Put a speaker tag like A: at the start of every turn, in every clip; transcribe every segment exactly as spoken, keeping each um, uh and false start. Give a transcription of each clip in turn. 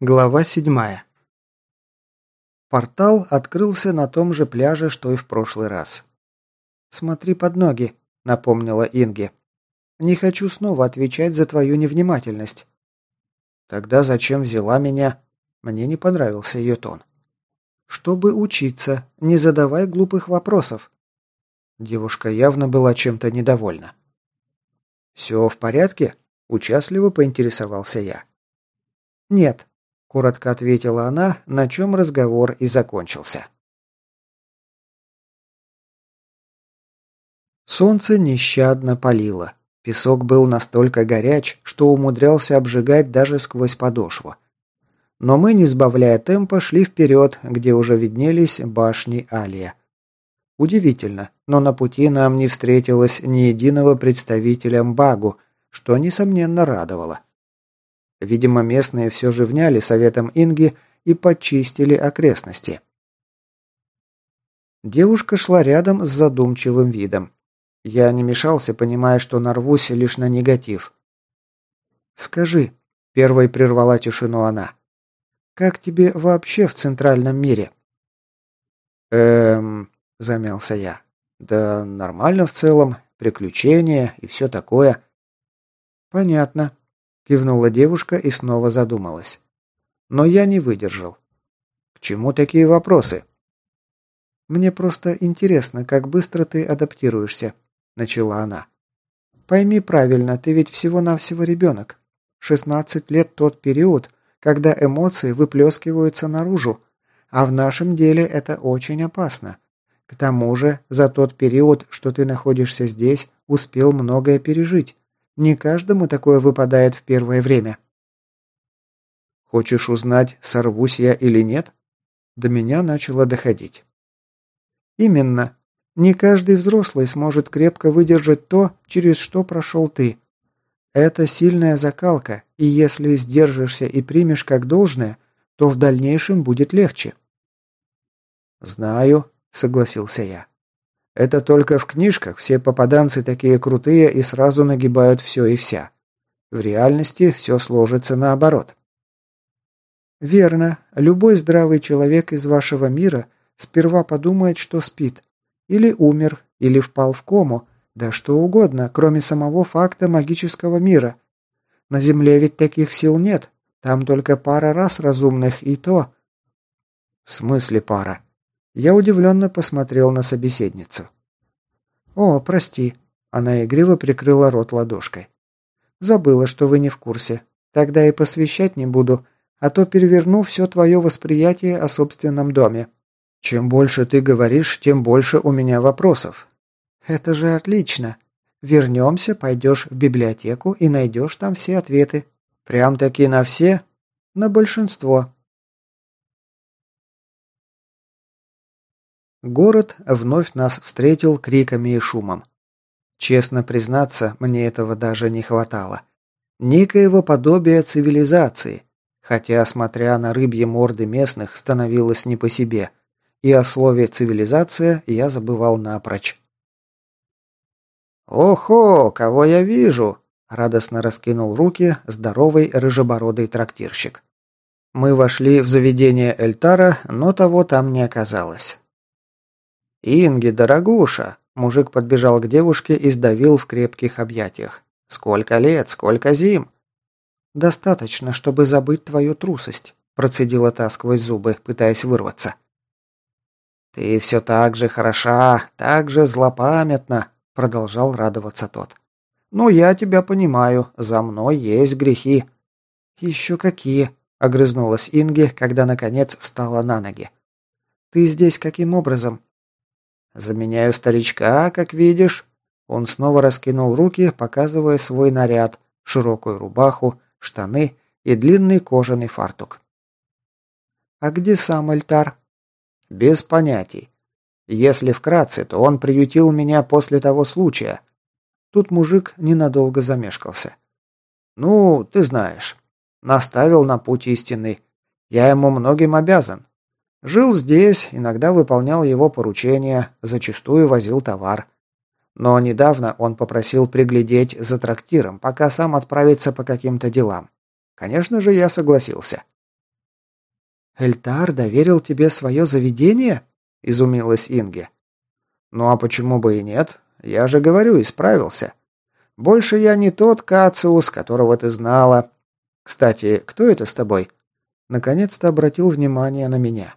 A: Глава седьмая. Портал открылся на том же пляже, что и в прошлый раз. «Смотри под ноги», — напомнила Инге. «Не хочу снова отвечать за твою невнимательность». «Тогда зачем взяла меня?» Мне не понравился ее тон. «Чтобы учиться, не задавай глупых вопросов». Девушка явно была чем-то недовольна. «Все в порядке?» — участливо поинтересовался я. «Нет», — коротко ответила она, на чем разговор и закончился. Солнце нещадно палило. Песок был настолько горяч, что умудрялся обжигать даже сквозь подошву. Но мы, не сбавляя темпа, шли вперед, где уже виднелись башни Алия. Удивительно, но на пути нам не встретилось ни единого представителя Мбагу, что, несомненно, радовало. Видимо, местные все же вняли советом Инги и подчистили окрестности. Девушка шла рядом с задумчивым видом. Я не мешался, понимая, что нарвусь лишь на негатив. «Скажи», — первой прервала тишину она, — «как тебе вообще в центральном мире?» «Эм...» — замялся я. «Да нормально в целом, приключения и все такое». «Понятно», — кивнула девушка и снова задумалась. Но я не выдержал. «К чему такие вопросы?» «Мне просто интересно, как быстро ты адаптируешься», — начала она. «Пойми правильно, ты ведь всего-навсего ребенок. шестнадцать лет тот период, когда эмоции выплескиваются наружу, а в нашем деле это очень опасно. К тому же, за тот период, что ты находишься здесь, успел многое пережить. Не каждому такое выпадает в первое время». «Хочешь узнать, сорвусь я или нет?» До меня начало доходить. «Именно. Не каждый взрослый сможет крепко выдержать то, через что прошел ты. Это сильная закалка, и если сдержишься и примешь как должное, то в дальнейшем будет легче». «Знаю», — согласился я. «Это только в книжках все попаданцы такие крутые и сразу нагибают все и вся. В реальности все сложится наоборот». «Верно. Любой здравый человек из вашего мира сперва подумает, что спит. Или умер, или впал в кому, да что угодно, кроме самого факта магического мира. На Земле ведь таких сил нет, там только пара рас разумных, и то...» «В смысле пара?» Я удивленно посмотрел на собеседницу. «О, прости», — она игриво прикрыла рот ладошкой. «Забыла, что вы не в курсе. Тогда и посвящать не буду, а то переверну все твое восприятие о собственном доме». «Чем больше ты говоришь, тем больше у меня вопросов». «Это же отлично. Вернемся, пойдешь в библиотеку и найдешь там все ответы». «Прям-таки на все?» «На большинство». Город вновь нас встретил криками и шумом. Честно признаться, мне этого даже не хватало. Некоего подобия цивилизации, хотя, смотря на рыбьи морды местных, становилось не по себе, и о слове «цивилизация» я забывал напрочь. «Охо, кого я вижу!» – радостно раскинул руки здоровый рыжебородый трактирщик. Мы вошли в заведение Эльтара, но того там не оказалось. «Инги, дорогуша!» – мужик подбежал к девушке и сдавил в крепких объятиях. «Сколько лет, сколько зим!» «Достаточно, чтобы забыть твою трусость», – процедила та сквозь зубы, пытаясь вырваться. «Ты все так же хороша, так же злопамятна», – продолжал радоваться тот. «Ну, я тебя понимаю, за мной есть грехи». «Еще какие?» – огрызнулась Инги, когда наконец встала на ноги. «Ты здесь каким образом?» «Заменяю старичка, как видишь». Он снова раскинул руки, показывая свой наряд, широкую рубаху, штаны и длинный кожаный фартук. «А где сам Эльтар?» «Без понятий. Если вкратце, то он приютил меня после того случая». Тут мужик ненадолго замешкался. «Ну, ты знаешь. Наставил на путь истинный. Я ему многим обязан. Жил здесь, иногда выполнял его поручения, зачастую возил товар. Но недавно он попросил приглядеть за трактиром, пока сам отправится по каким-то делам. Конечно же, я согласился». «Эльтар доверил тебе свое заведение?» – изумилась Инге. «Ну а почему бы и нет? Я же говорю, исправился. Больше я не тот Кациус, которого ты знала. Кстати, кто это с тобой?» Наконец-то обратил внимание на меня.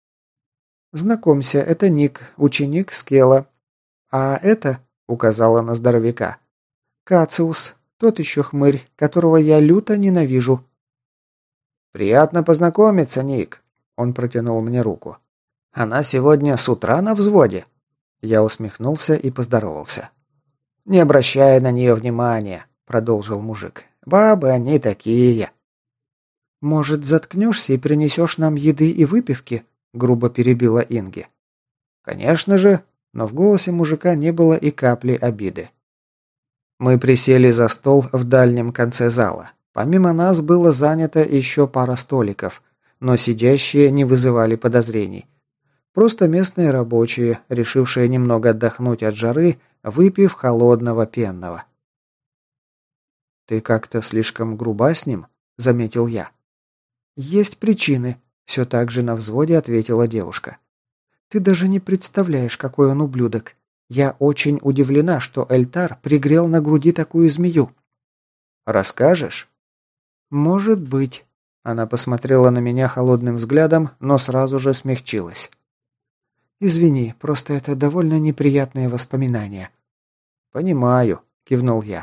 A: «Знакомься, это Ник, ученик Скела. А это, — указала на здоровяка, — Кациус, тот еще хмырь, которого я люто ненавижу». «Приятно познакомиться, Ник», — он протянул мне руку. «Она сегодня с утра на взводе?» Я усмехнулся и поздоровался. «Не обращай на нее внимания», — продолжил мужик. «Бабы они такие». «Может, заткнешься и принесешь нам еды и выпивки?» — грубо перебила Инги. «Конечно же», но в голосе мужика не было и капли обиды. Мы присели за стол в дальнем конце зала. Помимо нас было занято еще пара столиков, но сидящие не вызывали подозрений. Просто местные рабочие, решившие немного отдохнуть от жары, выпив холодного пенного. «Ты как-то слишком груба с ним?» – заметил я. «Есть причины», – все так же на взводе ответила девушка. «Ты даже не представляешь, какой он ублюдок. Я очень удивлена, что Эльтар пригрел на груди такую змею». «Расскажешь?» «Может быть». Она посмотрела на меня холодным взглядом, но сразу же смягчилась. «Извини, просто это довольно неприятные воспоминания». «Понимаю», – кивнул я.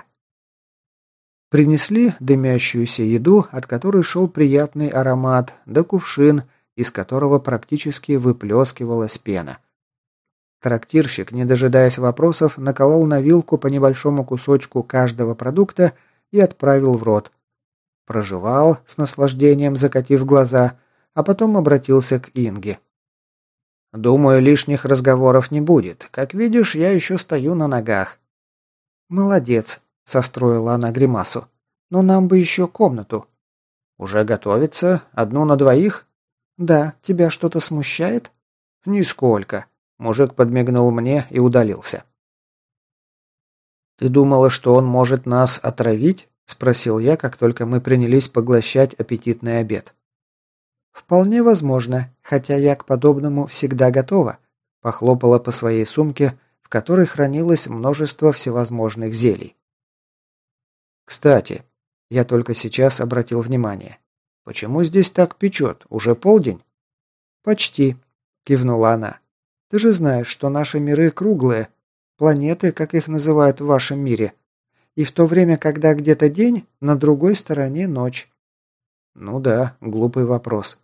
A: Принесли дымящуюся еду, от которой шел приятный аромат, да кувшин, из которого практически выплескивалась пена. Трактирщик, не дожидаясь вопросов, наколол на вилку по небольшому кусочку каждого продукта и отправил в рот. Прожевал, с наслаждением закатив глаза, а потом обратился к Инге. «Думаю, лишних разговоров не будет. Как видишь, я еще стою на ногах». «Молодец», — состроила она гримасу. «Но нам бы еще комнату». «Уже готовится? Одну на двоих?» «Да, тебя что-то смущает?» «Нисколько». Мужик подмигнул мне и удалился. «Ты думала, что он может нас отравить?» – спросил я, как только мы принялись поглощать аппетитный обед. «Вполне возможно, хотя я к подобному всегда готова», – похлопала по своей сумке, в которой хранилось множество всевозможных зелий. «Кстати, я только сейчас обратил внимание. Почему здесь так печет? Уже полдень?» «Почти», – кивнула она. «Ты же знаешь, что наши миры круглые, планеты, как их называют в вашем мире. И в то время, когда где-то день, на другой стороне ночь». «Ну да, глупый вопрос».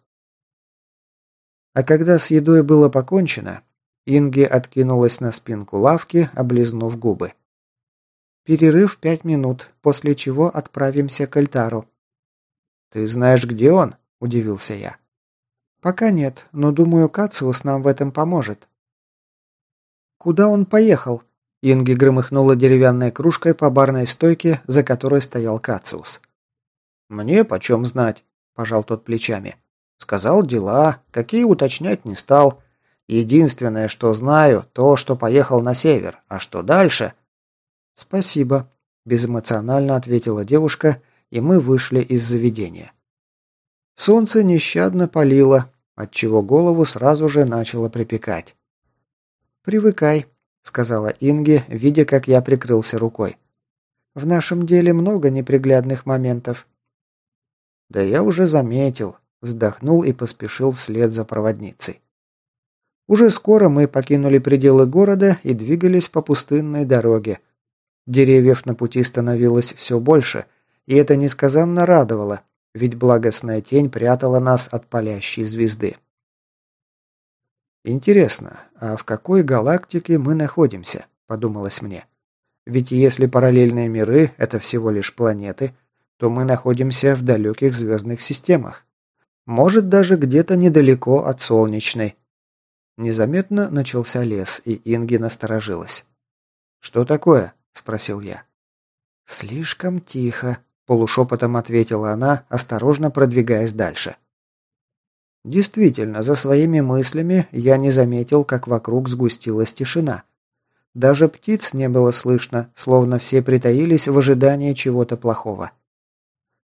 A: А когда с едой было покончено, Инги откинулась на спинку лавки, облизнув губы. «Перерыв пять минут, после чего отправимся к Эльтару». «Ты знаешь, где он?» – удивился я. «Пока нет, но думаю, Кациус нам в этом поможет». «Куда он поехал?» Инги громыхнула деревянной кружкой по барной стойке, за которой стоял Кациус. «Мне почем знать?» – пожал тот плечами. «Сказал дела, какие уточнять не стал. Единственное, что знаю, то, что поехал на север, а что дальше?» «Спасибо», – безэмоционально ответила девушка, и мы вышли из заведения. Солнце нещадно палило, отчего голову сразу же начало припекать. «Привыкай», — сказала Инге, видя, как я прикрылся рукой. «В нашем деле много неприглядных моментов». «Да я уже заметил», — вздохнул и поспешил вслед за проводницей. Уже скоро мы покинули пределы города и двигались по пустынной дороге. Деревьев на пути становилось все больше, и это несказанно радовало, ведь благостная тень прятала нас от палящей звезды. «Интересно, а в какой галактике мы находимся?» – подумалось мне. «Ведь если параллельные миры – это всего лишь планеты, то мы находимся в далеких звездных системах. Может, даже где-то недалеко от Солнечной». Незаметно начался лес, и Инги насторожилась. «Что такое?» – спросил я. «Слишком тихо», – полушепотом ответила она, осторожно продвигаясь дальше. Действительно, за своими мыслями я не заметил, как вокруг сгустилась тишина. Даже птиц не было слышно, словно все притаились в ожидании чего-то плохого.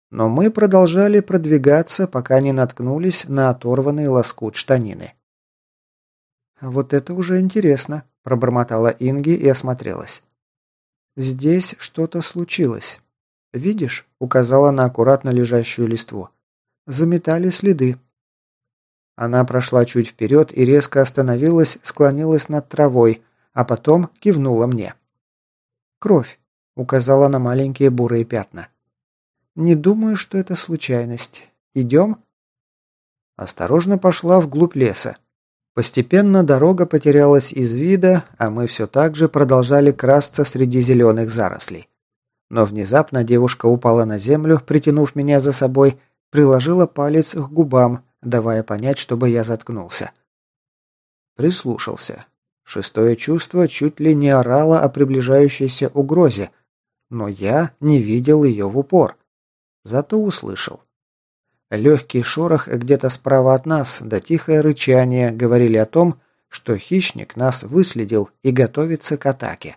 A: Но мы продолжали продвигаться, пока не наткнулись на оторванный лоскут штанины. «Вот это уже интересно», – пробормотала Инги и осмотрелась. «Здесь что-то случилось. Видишь?» – указала на аккуратно лежащую листву. «Заметали следы». Она прошла чуть вперед и резко остановилась, склонилась над травой, а потом кивнула мне. «Кровь», – указала на маленькие бурые пятна. «Не думаю, что это случайность. Идем?» Осторожно пошла вглубь леса. Постепенно дорога потерялась из вида, а мы все так же продолжали красться среди зеленых зарослей. Но внезапно девушка упала на землю, притянув меня за собой, приложила палец к губам, давая понять, чтобы я заткнулся. Прислушался. Шестое чувство чуть ли не орало о приближающейся угрозе, но я не видел ее в упор. Зато услышал. Легкий шорох где-то справа от нас, да тихое рычание говорили о том, что хищник нас выследил и готовится к атаке.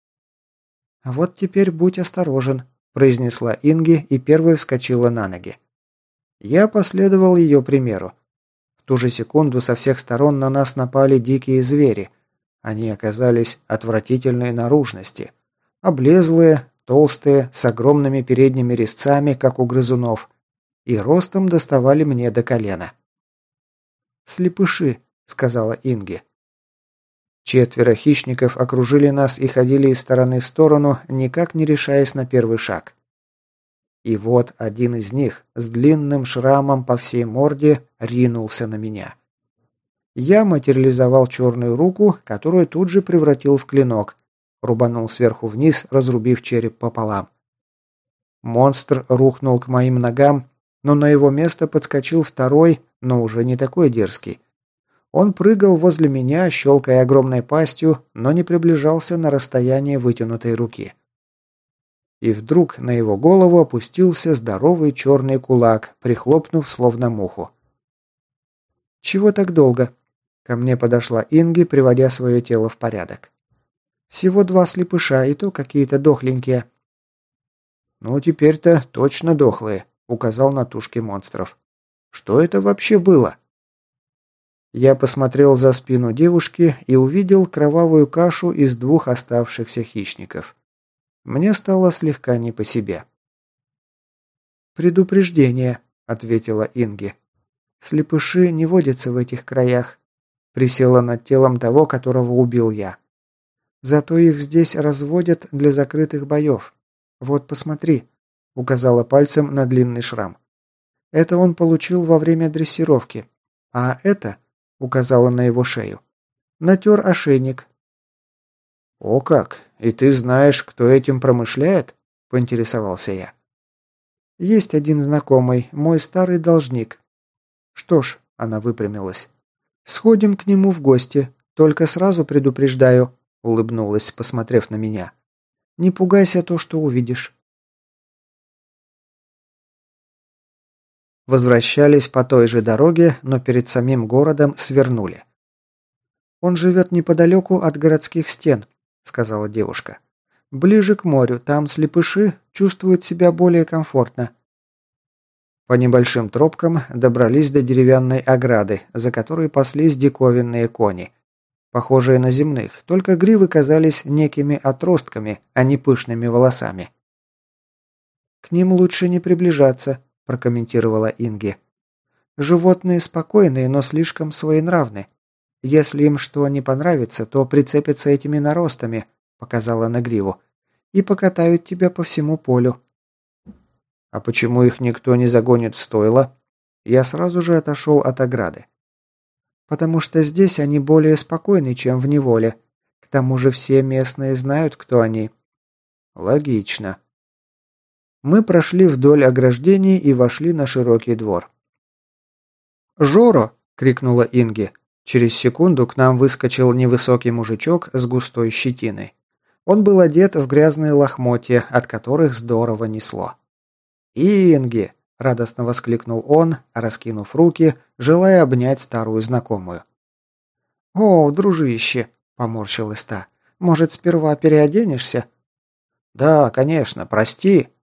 A: «Вот теперь будь осторожен», – произнесла Инги и первой вскочила на ноги. Я последовал ее примеру. В ту же секунду со всех сторон на нас напали дикие звери. Они оказались отвратительной наружности. Облезлые, толстые, с огромными передними резцами, как у грызунов, и ростом доставали мне до колена. «Слепыши», — сказала Инги. Четверо хищников окружили нас и ходили из стороны в сторону, никак не решаясь на первый шаг. И вот один из них с длинным шрамом по всей морде ринулся на меня. Я материализовал черную руку, которую тут же превратил в клинок, рубанул сверху вниз, разрубив череп пополам. Монстр рухнул к моим ногам, но на его место подскочил второй, но уже не такой дерзкий. Он прыгал возле меня, щелкая огромной пастью, но не приближался на расстояние вытянутой руки. И вдруг на его голову опустился здоровый черный кулак, прихлопнув словно муху. «Чего так долго?» Ко мне подошла Инги, приводя свое тело в порядок. «Всего два слепыша, и то какие-то дохленькие». «Ну, теперь-то точно дохлые», — указал на тушки монстров. «Что это вообще было?» Я посмотрел за спину девушки и увидел кровавую кашу из двух оставшихся хищников. Мне стало слегка не по себе. «Предупреждение», — ответила Инги. «Слепыши не водятся в этих краях». Присела над телом того, которого убил я. «Зато их здесь разводят для закрытых боев. Вот посмотри», — указала пальцем на длинный шрам. «Это он получил во время дрессировки. А это...» — указала на его шею. «Натер ошейник». «О как! И ты знаешь, кто этим промышляет?» – поинтересовался я. «Есть один знакомый, мой старый должник». «Что ж», – она выпрямилась, – «сходим к нему в гости, только сразу предупреждаю», – улыбнулась, посмотрев на меня. «Не пугайся то, что увидишь». Возвращались по той же дороге, но перед самим городом свернули. «Он живет неподалеку от городских стен», — сказала девушка. «Ближе к морю, там слепыши чувствуют себя более комфортно». По небольшим тропкам добрались до деревянной ограды, за которой паслись диковинные кони. Похожие на земных, только гривы казались некими отростками, а не пышными волосами. «К ним лучше не приближаться», – прокомментировала Инги. «Животные спокойные, но слишком своенравны. Если им что не понравится, то прицепятся этими наростами», – показала на гриву, – «и покатают тебя по всему полю». «А почему их никто не загонит в стойло?» Я сразу же отошел от ограды. «Потому что здесь они более спокойны, чем в неволе. К тому же все местные знают, кто они». «Логично». Мы прошли вдоль ограждений и вошли на широкий двор. «Жоро!» – крикнула Инги. Через секунду к нам выскочил невысокий мужичок с густой щетиной. Он был одет в грязные лохмотья, от которых здорово несло. «Инги!» – радостно воскликнул он, раскинув руки, желая обнять старую знакомую. «О, дружище!» – поморщилась та. «Может, сперва переоденешься?» «Да, конечно, прости!»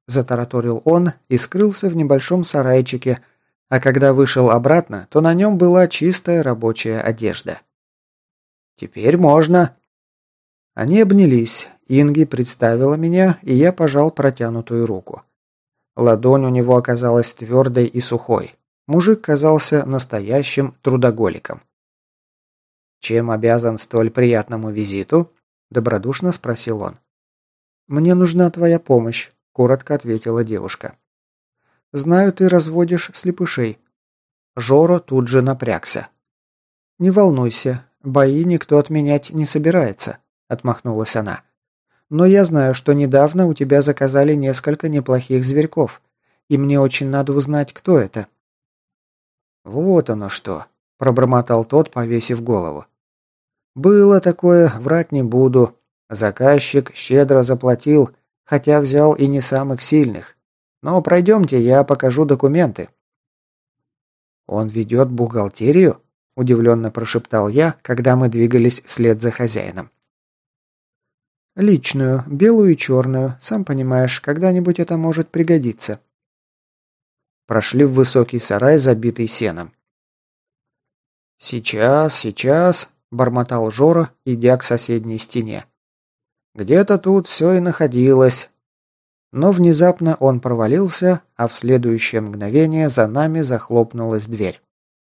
A: – затараторил он и скрылся в небольшом сарайчике, а когда вышел обратно, то на нем была чистая рабочая одежда. «Теперь можно». Они обнялись, Инги представила меня, и я пожал протянутую руку. Ладонь у него оказалась твердой и сухой. Мужик казался настоящим трудоголиком. «Чем обязан столь приятному визиту?» – добродушно спросил он. «Мне нужна твоя помощь», – коротко ответила девушка. «Знаю, ты разводишь слепышей». Жоро тут же напрягся. «Не волнуйся, бои никто отменять не собирается», – отмахнулась она. «Но я знаю, что недавно у тебя заказали несколько неплохих зверьков, и мне очень надо узнать, кто это». «Вот оно что», – пробормотал тот, повесив голову. «Было такое, врать не буду. Заказчик щедро заплатил, хотя взял и не самых сильных. Но пройдемте, я покажу документы». «Он ведет бухгалтерию?» – удивленно прошептал я, когда мы двигались вслед за хозяином. «Личную, белую и черную. Сам понимаешь, когда-нибудь это может пригодиться». Прошли в высокий сарай, забитый сеном. «Сейчас, сейчас», – бормотал Жора, идя к соседней стене. «Где-то тут все и находилось». Но внезапно он провалился, а в следующее мгновение за нами захлопнулась дверь.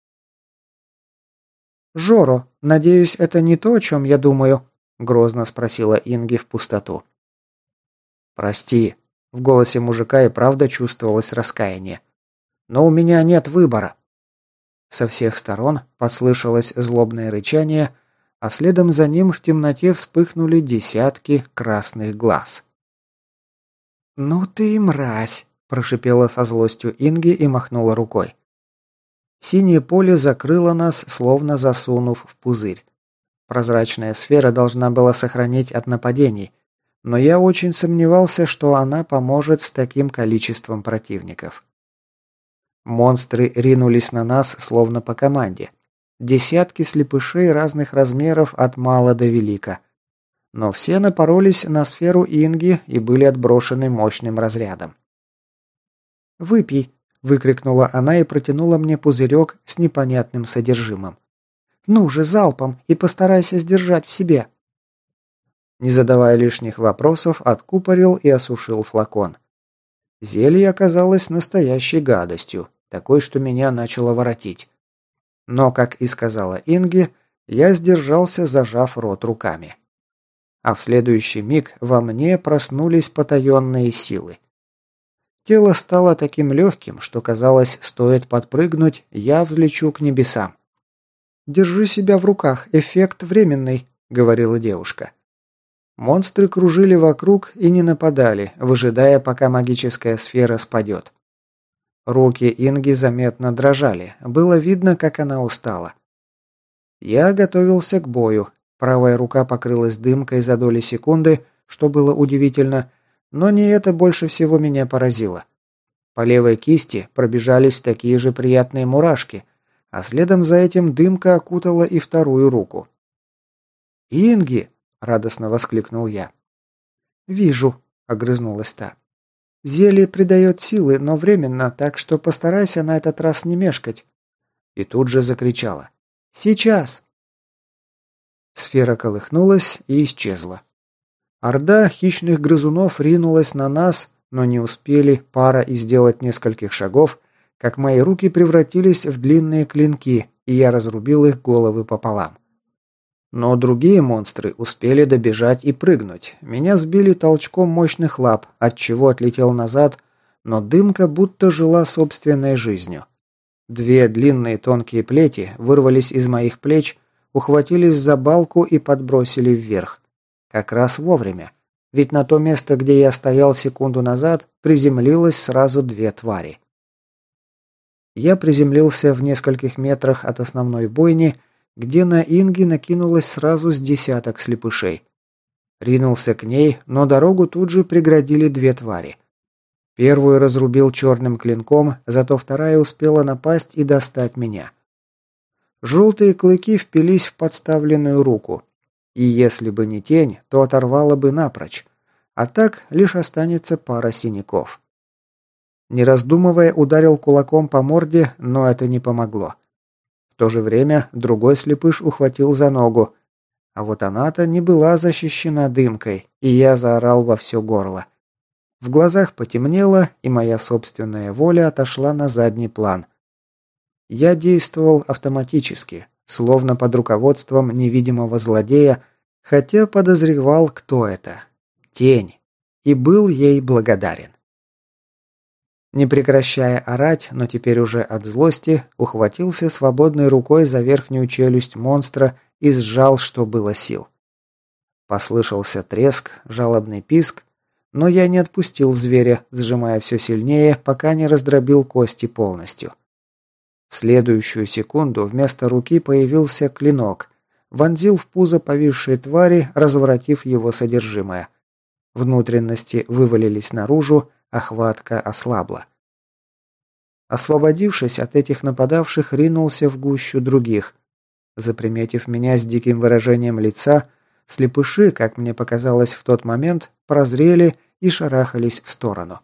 A: «Жоро, надеюсь, это не то, о чем я думаю?» – грозно спросила Инги в пустоту. «Прости», – в голосе мужика и правда чувствовалось раскаяние. «Но у меня нет выбора». Со всех сторон послышалось злобное рычание, а следом за ним в темноте вспыхнули десятки красных глаз. «Ну ты и мразь!» – прошипела со злостью Инги и махнула рукой. Синее поле закрыло нас, словно засунув в пузырь. Прозрачная сфера должна была сохранить от нападений, но я очень сомневался, что она поможет с таким количеством противников. Монстры ринулись на нас, словно по команде. Десятки слепышей разных размеров от мала до велика. Но все напоролись на сферу Инги и были отброшены мощным разрядом. «Выпей!» – выкрикнула она и протянула мне пузырек с непонятным содержимым. «Ну же, залпом, и постарайся сдержать в себе!» Не задавая лишних вопросов, откупорил и осушил флакон. Зелье оказалось настоящей гадостью, такой, что меня начало воротить. Но, как и сказала Инги, я сдержался, зажав рот руками. А в следующий миг во мне проснулись потаенные силы. Тело стало таким легким, что казалось, стоит подпрыгнуть, я взлечу к небесам. «Держи себя в руках, эффект временный», — говорила девушка. Монстры кружили вокруг и не нападали, выжидая, пока магическая сфера спадет. Руки Инги заметно дрожали, было видно, как она устала. Я готовился к бою. Правая рука покрылась дымкой за доли секунды, что было удивительно, но не это больше всего меня поразило. По левой кисти пробежались такие же приятные мурашки, а следом за этим дымка окутала и вторую руку. «Инги!» – радостно воскликнул я. «Вижу», – огрызнулась та. «Зелье придает силы, но временно, так что постарайся на этот раз не мешкать». И тут же закричала. «Сейчас!» Сфера колыхнулась и исчезла. Орда хищных грызунов ринулась на нас, но не успели пара и сделать нескольких шагов, как мои руки превратились в длинные клинки, и я разрубил их головы пополам. Но другие монстры успели добежать и прыгнуть. Меня сбили толчком мощных лап, отчего отлетел назад, но дымка будто жила собственной жизнью. Две длинные тонкие плети вырвались из моих плеч, ухватились за балку и подбросили вверх. Как раз вовремя, ведь на то место, где я стоял секунду назад, приземлилось сразу две твари. Я приземлился в нескольких метрах от основной бойни, где на Инги накинулось сразу с десяток слепышей. Ринулся к ней, но дорогу тут же преградили две твари. Первую разрубил черным клинком, зато вторая успела напасть и достать меня. Желтые клыки впились в подставленную руку, и если бы не тень, то оторвало бы напрочь, а так лишь останется пара синяков. Не раздумывая, ударил кулаком по морде, но это не помогло. В то же время другой слепыш ухватил за ногу, а вот она-то не была защищена дымкой, и я заорал во все горло. В глазах потемнело, и моя собственная воля отошла на задний план. Я действовал автоматически, словно под руководством невидимого злодея, хотя подозревал, кто это. Тень. И был ей благодарен. Не прекращая орать, но теперь уже от злости, ухватился свободной рукой за верхнюю челюсть монстра и сжал, что было сил. Послышался треск, жалобный писк, но я не отпустил зверя, сжимая все сильнее, пока не раздробил кости полностью. В следующую секунду вместо руки появился клинок, вонзил в пузо повисшей твари, разворотив его содержимое. Внутренности вывалились наружу, а хватка ослабла. Освободившись от этих нападавших, ринулся в гущу других. Заприметив меня с диким выражением лица, слепыши, как мне показалось в тот момент, прозрели и шарахались в сторону.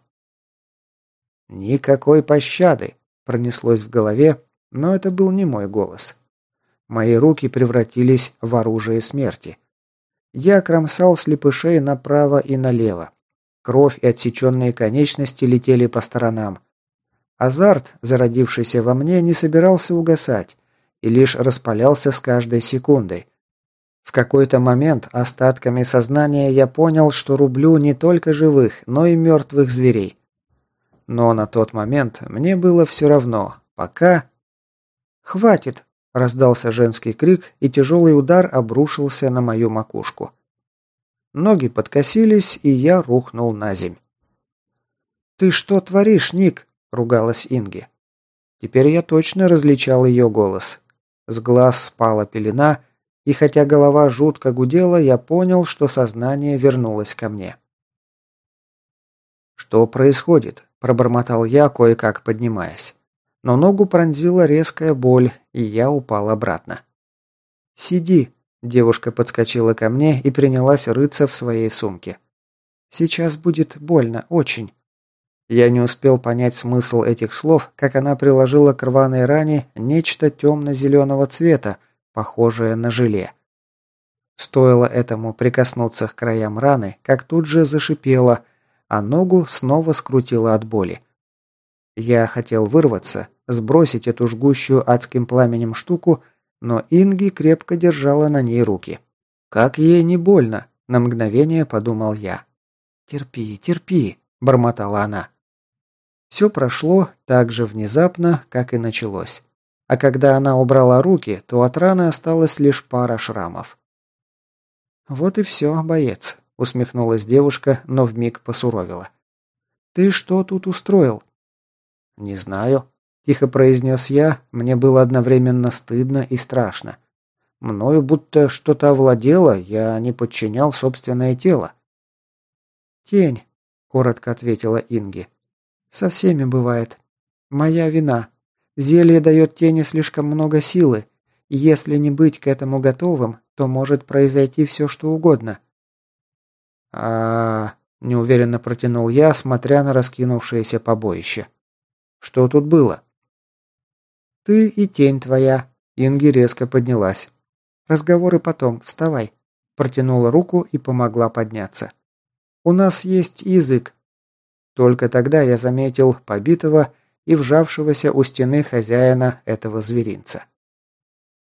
A: «Никакой пощады!» – пронеслось в голове, но это был не мой голос. Мои руки превратились в оружие смерти. Я кромсал слепышей направо и налево. Кровь и отсеченные конечности летели по сторонам. Азарт, зародившийся во мне, не собирался угасать и лишь распалялся с каждой секундой. В какой-то момент остатками сознания я понял, что рублю не только живых, но и мертвых зверей. Но на тот момент мне было все равно, пока... «Хватит!» – раздался женский крик, и тяжелый удар обрушился на мою макушку. Ноги подкосились, и я рухнул на земь. «Ты что творишь, Ник?» – ругалась Инги. Теперь я точно различал ее голос. С глаз спала пелена, и хотя голова жутко гудела, я понял, что сознание вернулось ко мне. «Что происходит?» – пробормотал я, кое-как поднимаясь. Но ногу пронзила резкая боль, и я упал обратно. «Сиди!» – девушка подскочила ко мне и принялась рыться в своей сумке. «Сейчас будет больно, очень». Я не успел понять смысл этих слов, как она приложила к рваной ране нечто темно-зеленого цвета, похожее на желе. Стоило этому прикоснуться к краям раны, как тут же зашипело, а ногу снова скрутило от боли. Я хотел вырваться, сбросить эту жгущую адским пламенем штуку, но Инги крепко держала на ней руки. «Как ей не больно?» – на мгновение подумал я. «Терпи, терпи», – бормотала она. Все прошло так же внезапно, как и началось. А когда она убрала руки, то от раны осталась лишь пара шрамов. «Вот и все, боец», – усмехнулась девушка, но вмиг посуровила. «Ты что тут устроил?» «Не знаю», – тихо произнес я, мне было одновременно стыдно и страшно. Мною будто что-то овладело, я не подчинял собственное тело. «Тень», – коротко ответила Инги. «Со всеми бывает. Моя вина. Зелье дает тени слишком много силы, и если не быть к этому готовым, то может произойти все, что угодно». А, неуверенно протянул я, смотря на раскинувшееся побоище. «Что тут было?» «Ты и тень твоя», — Инги резко поднялась. «Разговоры потом, вставай», — протянула руку и помогла подняться. «У нас есть язык». Только тогда я заметил побитого и вжавшегося у стены хозяина этого зверинца.